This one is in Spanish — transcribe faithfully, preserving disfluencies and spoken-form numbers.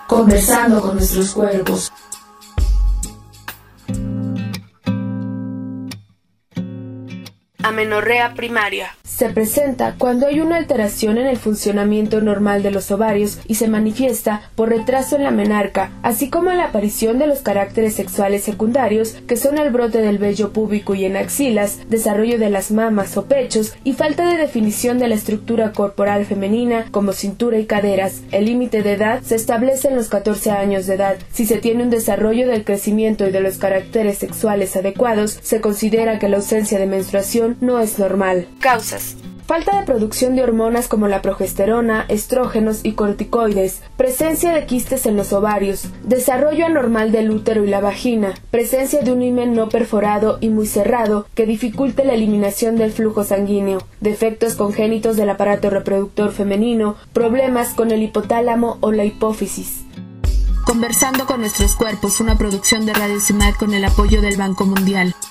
Conversando con nuestros cuerpos. Amenorrea primaria. Se presenta cuando hay una alteración en el funcionamiento normal de los ovarios y se manifiesta por retraso en la menarca, así como la aparición de los caracteres sexuales secundarios, que son el brote del vello púbico y en axilas, desarrollo de las mamas o pechos y falta de definición de la estructura corporal femenina como cintura y caderas. El límite de edad se establece en los catorce años de edad. Si se tiene un desarrollo del crecimiento y de los caracteres sexuales adecuados, se considera que la ausencia de menstruación no es normal. Causas. Falta de producción de hormonas como la progesterona, estrógenos y corticoides, presencia de quistes en los ovarios, desarrollo anormal del útero y la vagina, presencia de un himen no perforado y muy cerrado que dificulte la eliminación del flujo sanguíneo, defectos congénitos del aparato reproductor femenino, problemas con el hipotálamo o la hipófisis. Conversando con nuestros cuerpos, una producción de Radio CIMAC con el apoyo del Banco Mundial.